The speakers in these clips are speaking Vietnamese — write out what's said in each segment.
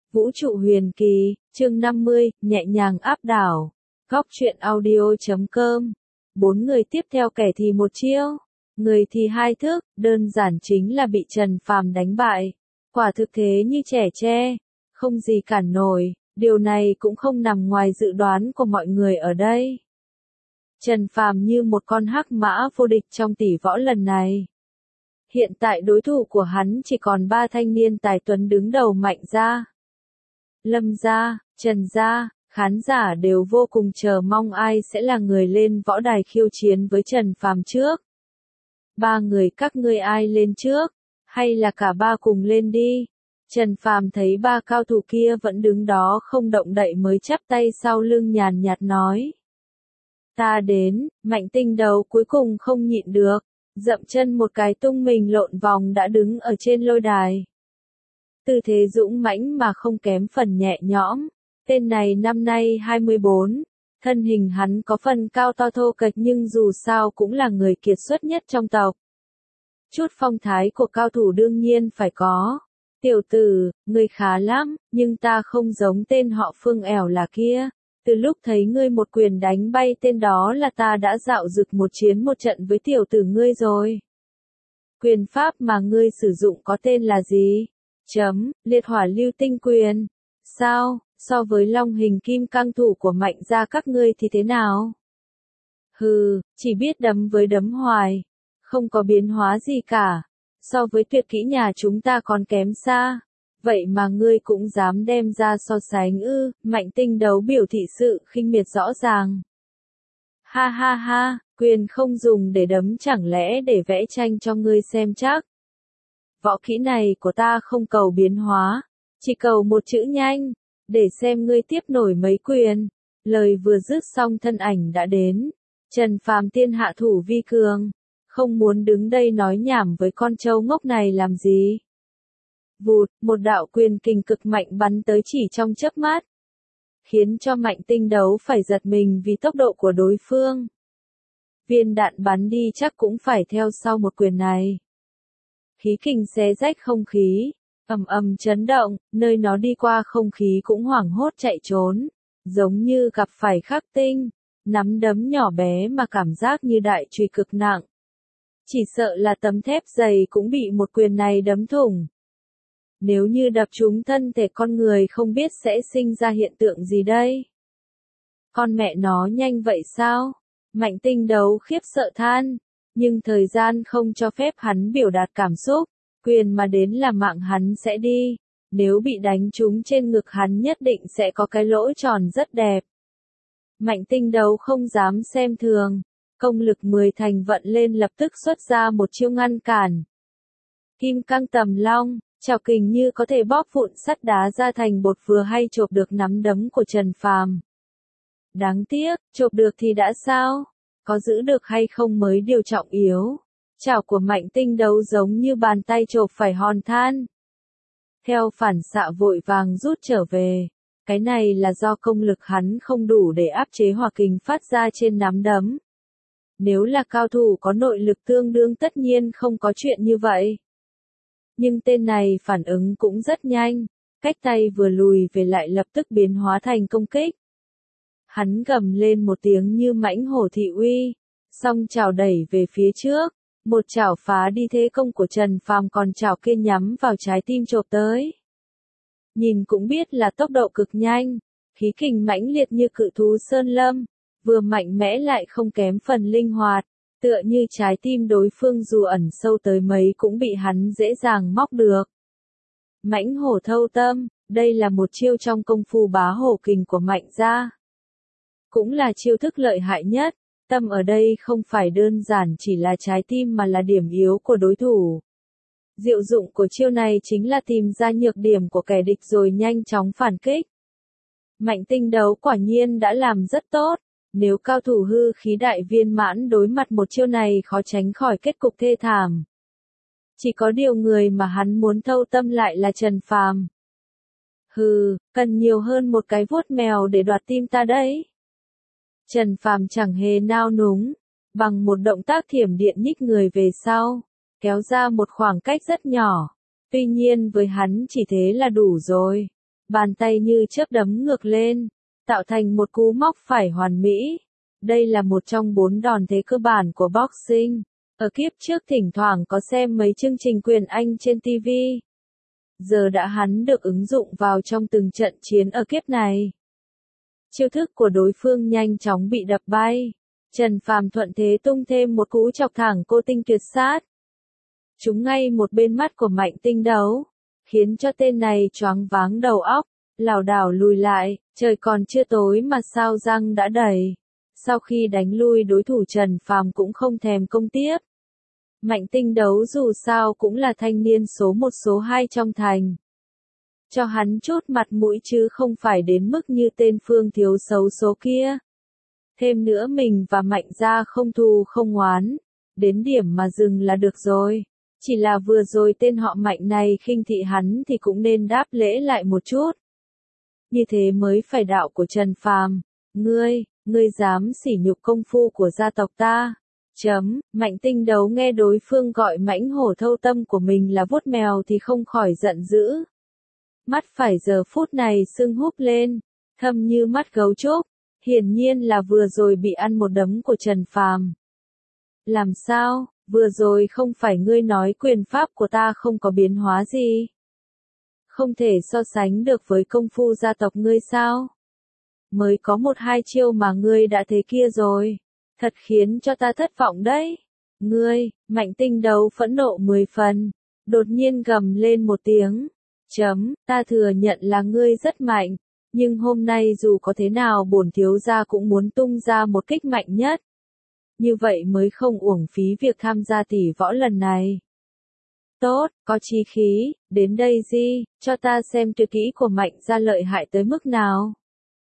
Vũ trụ huyền kỳ, chương 50, nhẹ nhàng áp đảo. Góc truyện audio.com. 4 người tiếp theo kẻ thì một chiêu, người thì hai thức, đơn giản chính là bị Trần Phàm đánh bại. Quả thực thế như trẻ tre, không gì cản nổi, điều này cũng không nằm ngoài dự đoán của mọi người ở đây. Trần Phàm như một con hắc mã vô địch trong tỷ võ lần này. Hiện tại đối thủ của hắn chỉ còn 3 thanh niên tài tuấn đứng đầu Mạnh gia, Lâm gia, Trần gia, khán giả đều vô cùng chờ mong ai sẽ là người lên võ đài khiêu chiến với Trần Phàm trước. 3 người các ngươi ai lên trước, hay là cả ba cùng lên đi. Trần Phàm thấy 3 cao thủ kia vẫn đứng đó không động đậy mới chắp tay sau lưng nhàn nhạt nói. Ta đến, Mạnh Tinh Đấu cuối cùng không nhịn được, dậm chân một cái tung mình lộn vòng đã đứng ở trên lôi đài. Tư thế dũng mãnh mà không kém phần nhẹ nhõm, tên này năm nay 24, thân hình hắn có phần cao to thô kệch nhưng dù sao cũng là người kiệt xuất nhất trong tộc. Chút phong thái của cao thủ đương nhiên phải có. Tiểu tử, ngươi khá lắm, nhưng ta không giống tên họ Phương ẻo là kia. Từ lúc thấy ngươi một quyền đánh bay tên đó là ta đã dạo dực một chiến một trận với tiểu tử ngươi rồi. Quyền pháp mà ngươi sử dụng có tên là gì? Liệt hỏa lưu tinh quyền. Sao, so với long hình kim cang thủ của Mạnh gia các ngươi thì thế nào? Hừ, chỉ biết đấm với đấm hoài, không có biến hóa gì cả. So với tuyệt kỹ nhà chúng ta còn kém xa. Vậy mà ngươi cũng dám đem ra so sánh ư? Mạnh Tinh Đấu biểu thị sự khinh miệt rõ ràng. Ha ha ha, quyền không dùng để đấm chẳng lẽ để vẽ tranh cho ngươi xem chắc. Võ kỹ này của ta không cầu biến hóa, chỉ cầu một chữ nhanh, để xem ngươi tiếp nổi mấy quyền. Lời vừa dứt xong thân ảnh đã đến. Trần Phàm tiên hạ thủ vi cường, không muốn đứng đây nói nhảm với con trâu ngốc này làm gì. Vụt, một đạo quyền kình cực mạnh bắn tới chỉ trong chớp mắt, khiến cho Mạnh Tinh Đấu phải giật mình vì tốc độ của đối phương. Viên đạn bắn đi chắc cũng phải theo sau một quyền này. Khí kình xé rách không khí, ầm ầm chấn động, nơi nó đi qua không khí cũng hoảng hốt chạy trốn, giống như gặp phải khắc tinh, nắm đấm nhỏ bé mà cảm giác như đại chùy cực nặng. Chỉ sợ là tấm thép dày cũng bị một quyền này đấm thủng. Nếu như đập trúng thân thể con người không biết sẽ sinh ra hiện tượng gì đây? Con mẹ nó nhanh vậy sao? Mạnh Tinh Đấu khiếp sợ than, nhưng thời gian không cho phép hắn biểu đạt cảm xúc, quyền mà đến là mạng hắn sẽ đi, nếu bị đánh trúng trên ngực hắn nhất định sẽ có cái lỗ tròn rất đẹp. Mạnh Tinh Đấu không dám xem thường, công lực 10 thành vận lên lập tức xuất ra một chiêu ngăn cản. Kim cang tầm long, trảo kình như có thể bóp vụn sắt đá ra thành bột vừa hay chộp được nắm đấm của Trần Phàm. Đáng tiếc, chộp được thì đã sao? Có giữ được hay không mới điều trọng yếu. Chảo của Mạnh Tinh Đấu giống như bàn tay chộp phải hòn than. Theo phản xạ vội vàng rút trở về. Cái này là do công lực hắn không đủ để áp chế hỏa kình phát ra trên nắm đấm. Nếu là cao thủ có nội lực tương đương tất nhiên không có chuyện như vậy. Nhưng tên này phản ứng cũng rất nhanh, cách tay vừa lùi về lại lập tức biến hóa thành công kích. Hắn gầm lên một tiếng như mãnh hổ thị uy, song chảo đẩy về phía trước, một chảo phá đi thế công của Trần Phàm còn chảo kia nhắm vào trái tim chộp tới. Nhìn cũng biết là tốc độ cực nhanh, khí kình mãnh liệt như cự thú sơn lâm, vừa mạnh mẽ lại không kém phần linh hoạt, tựa như trái tim đối phương dù ẩn sâu tới mấy cũng bị hắn dễ dàng móc được. Mãnh hổ thâu tâm, đây là một chiêu trong công phu bá hổ kình của Mạnh gia. Cũng là chiêu thức lợi hại nhất, tâm ở đây không phải đơn giản chỉ là trái tim mà là điểm yếu của đối thủ. Diệu dụng của chiêu này chính là tìm ra nhược điểm của kẻ địch rồi nhanh chóng phản kích. Mạnh Tinh Đấu quả nhiên đã làm rất tốt, nếu cao thủ hư khí đại viên mãn đối mặt một chiêu này khó tránh khỏi kết cục thê thảm. Chỉ có điều người mà hắn muốn thâu tâm lại là Trần Phàm. Hừ, cần nhiều hơn một cái vuốt mèo để đoạt tim ta đấy. Trần Phàm chẳng hề nao núng, bằng một động tác thiểm điện nhích người về sau, kéo ra một khoảng cách rất nhỏ. Tuy nhiên với hắn chỉ thế là đủ rồi. bàn tay như chớp đấm ngược lên, tạo thành một cú móc phải hoàn mỹ. Đây là một trong 4 đòn thế cơ bản của boxing. Ở kiếp trước thỉnh thoảng có xem mấy chương trình quyền Anh trên TV. Giờ đã hắn được ứng dụng vào trong từng trận chiến ở kiếp này. Chiêu thức của đối phương nhanh chóng bị đập bay. Trần Phàm thuận thế tung thêm một cú chọc thẳng cô tinh tuyệt sát. Trúng ngay một bên mắt của Mạnh Tinh Đấu, khiến cho tên này choáng váng đầu óc, lảo đảo lùi lại, trời còn chưa tối mà sao răng đã đầy. Sau khi đánh lui đối thủ Trần Phàm cũng không thèm công tiếp. Mạnh Tinh Đấu dù sao cũng là thanh niên số 1 số 2 trong thành. Cho hắn chút mặt mũi chứ không phải đến mức như tên Phương thiếu xấu số kia. Thêm nữa mình và Mạnh gia không thù không oán, đến điểm mà dừng là được rồi. Chỉ là vừa rồi tên họ Mạnh này khinh thị hắn thì cũng nên đáp lễ lại một chút. Như thế mới phải đạo của Trần Phàm. Ngươi dám sỉ nhục công phu của gia tộc ta. Mạnh Tinh Đấu nghe đối phương gọi mãnh hổ thâu tâm của mình là vuốt mèo thì không khỏi giận dữ. Mắt phải giờ phút này sưng húp lên, thâm như mắt gấu trúc, hiển nhiên là vừa rồi bị ăn một đấm của Trần Phàm. Làm sao, vừa rồi không phải ngươi nói quyền pháp của ta không có biến hóa gì? Không thể so sánh được với công phu gia tộc ngươi sao? Mới có 1-2 chiêu mà ngươi đã thế kia rồi. Thật khiến cho ta thất vọng đấy. Mạnh Tinh Đấu phẫn nộ 10 phần. Đột nhiên gầm lên một tiếng. Ta thừa nhận là ngươi rất mạnh. Nhưng hôm nay dù có thế nào bổn thiếu gia cũng muốn tung ra một kích mạnh nhất. Như vậy mới không uổng phí việc tham gia tỷ võ lần này. Tốt, có chí khí, đến đây gì, cho ta xem tuyệt kỹ của Mạnh gia lợi hại tới mức nào.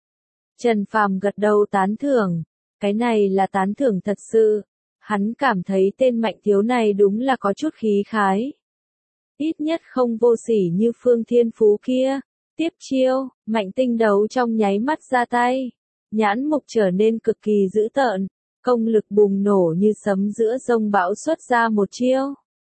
Trần Phàm gật đầu tán thưởng. Cái này là tán thưởng thật sự. Hắn cảm thấy tên Mạnh thiếu này đúng là có chút khí khái. Ít nhất không vô sỉ như Phương Thiên Phú kia. Tiếp chiêu, Mạnh Tinh Đấu trong nháy mắt ra tay. Nhãn mục trở nên cực kỳ dữ tợn. Công lực bùng nổ như sấm giữa giông bão xuất ra một chiêu.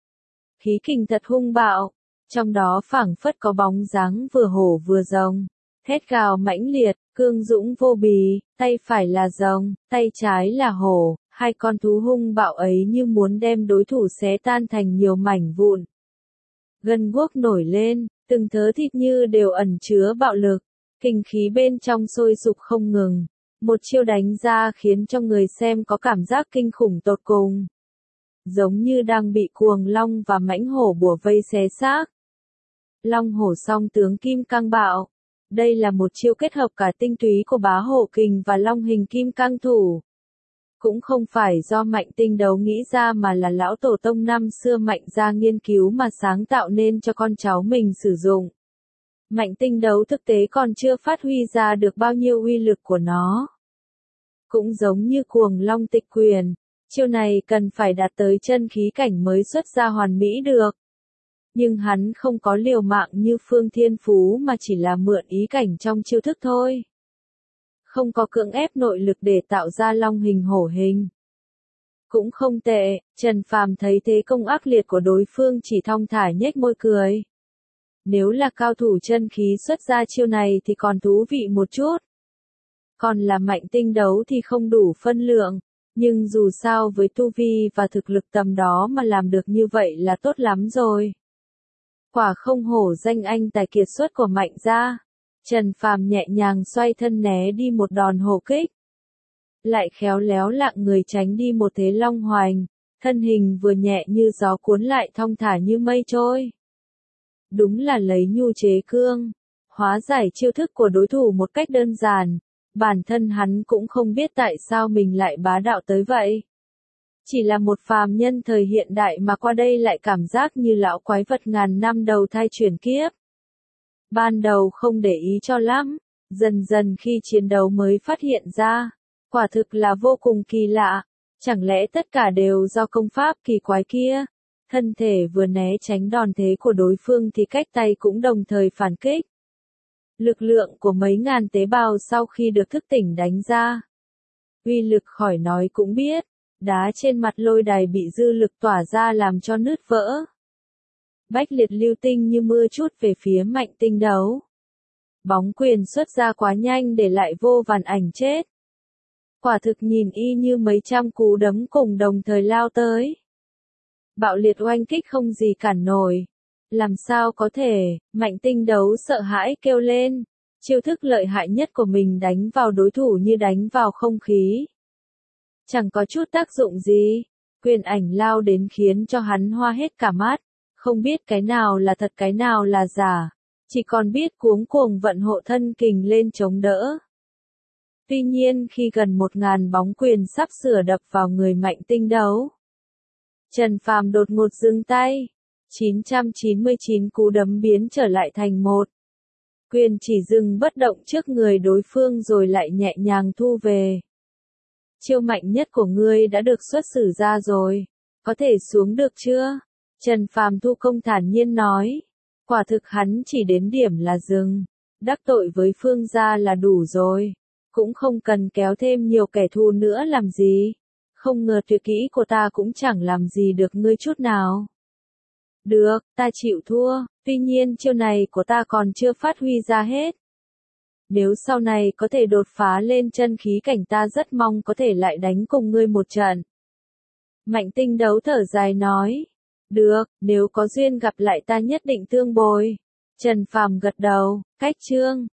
Khí kình thật hung bạo. Trong đó phảng phất có bóng dáng vừa hổ vừa rồng. Thét gào mãnh liệt, cương dũng vô bì, tay phải là rồng, tay trái là hổ, hai con thú hung bạo ấy như muốn đem đối thủ xé tan thành nhiều mảnh vụn. Gân guốc nổi lên, từng thớ thịt như đều ẩn chứa bạo lực, kinh khí bên trong sôi sục không ngừng. Một chiêu đánh ra khiến cho người xem có cảm giác kinh khủng tột cùng. Giống như đang bị cuồng long và mãnh hổ bủa vây xé xác. Long hổ song tướng kim cang bạo. Đây là một chiêu kết hợp cả tinh túy của bá hổ kình và long hình kim cang thủ. Cũng không phải do Mạnh Tinh Đấu nghĩ ra mà là lão tổ tông năm xưa Mạnh gia nghiên cứu mà sáng tạo nên cho con cháu mình sử dụng. Mạnh Tinh Đấu thực tế còn chưa phát huy ra được bao nhiêu uy lực của nó. Cũng giống như cuồng long tịch quyền, chiêu này cần phải đạt tới chân khí cảnh mới xuất ra hoàn mỹ được. Nhưng hắn không có liều mạng như Phương Thiên Phú mà chỉ là mượn ý cảnh trong chiêu thức thôi. Không có cưỡng ép nội lực để tạo ra long hình hổ hình. Cũng không tệ, Trần Phàm thấy thế công ác liệt của đối phương chỉ thong thả nhếch môi cười. Nếu là cao thủ chân khí xuất ra chiêu này thì còn thú vị một chút. Còn là Mạnh Tinh Đấu thì không đủ phân lượng, nhưng dù sao với tu vi và thực lực tầm đó mà làm được như vậy là tốt lắm rồi. Quả không hổ danh anh tài kiệt xuất của Mạnh gia. Trần Phàm nhẹ nhàng xoay thân né đi một đòn hổ kích. Lại khéo léo lạng người tránh đi một thế long hoành, thân hình vừa nhẹ như gió cuốn lại thong thả như mây trôi. Đúng là lấy nhu chế cương, hóa giải chiêu thức của đối thủ một cách đơn giản, bản thân hắn cũng không biết tại sao mình lại bá đạo tới vậy. Chỉ là một phàm nhân thời hiện đại mà qua đây lại cảm giác như lão quái vật ngàn năm đầu thai chuyển kiếp. Ban đầu không để ý cho lắm, dần dần khi chiến đấu mới phát hiện ra, quả thực là vô cùng kỳ lạ, chẳng lẽ tất cả đều do công pháp kỳ quái kia. Thân thể vừa né tránh đòn thế của đối phương thì cách tay cũng đồng thời phản kích. Lực lượng của mấy ngàn tế bào sau khi được thức tỉnh đánh ra. Uy lực khỏi nói cũng biết, đá trên mặt lôi đài bị dư lực tỏa ra làm cho nứt vỡ. Bách liệt lưu tinh như mưa trút về phía Mạnh Tinh Đấu. Bóng quyền xuất ra quá nhanh để lại vô vàn ảnh chết. Quả thực nhìn y như mấy trăm cú đấm cùng đồng thời lao tới. Bạo liệt oanh kích không gì cản nổi. Làm sao có thể, Mạnh Tinh Đấu sợ hãi kêu lên. Chiêu thức lợi hại nhất của mình đánh vào đối thủ như đánh vào không khí. Chẳng có chút tác dụng gì. Quyền ảnh lao đến khiến cho hắn hoa hết cả mắt. Không biết cái nào là thật cái nào là giả. Chỉ còn biết cuống cuồng vận hộ thân kình lên chống đỡ. Tuy nhiên khi gần 1000 bóng quyền sắp sửa đập vào người Mạnh Tinh Đấu, Trần Phàm đột ngột dừng tay. 999 cú đấm biến trở lại thành một. Quyền chỉ dừng bất động trước người đối phương rồi lại nhẹ nhàng thu về. Chiêu mạnh nhất của ngươi đã được xuất sử ra rồi. Có thể xuống được chưa? Trần Phàm thu công thản nhiên nói. Quả thực hắn chỉ đến điểm là dừng. Đắc tội với Phương gia là đủ rồi. Cũng không cần kéo thêm nhiều kẻ thù nữa làm gì. Không ngờ tuyệt kỹ của ta cũng chẳng làm gì được ngươi chút nào. Được, ta chịu thua, tuy nhiên chiêu này của ta còn chưa phát huy ra hết. Nếu sau này có thể đột phá lên chân khí cảnh ta rất mong có thể lại đánh cùng ngươi một trận. Mạnh Tinh Đấu thở dài nói. Được, nếu có duyên gặp lại ta nhất định tương bồi. Trần Phàm gật đầu, cách chương.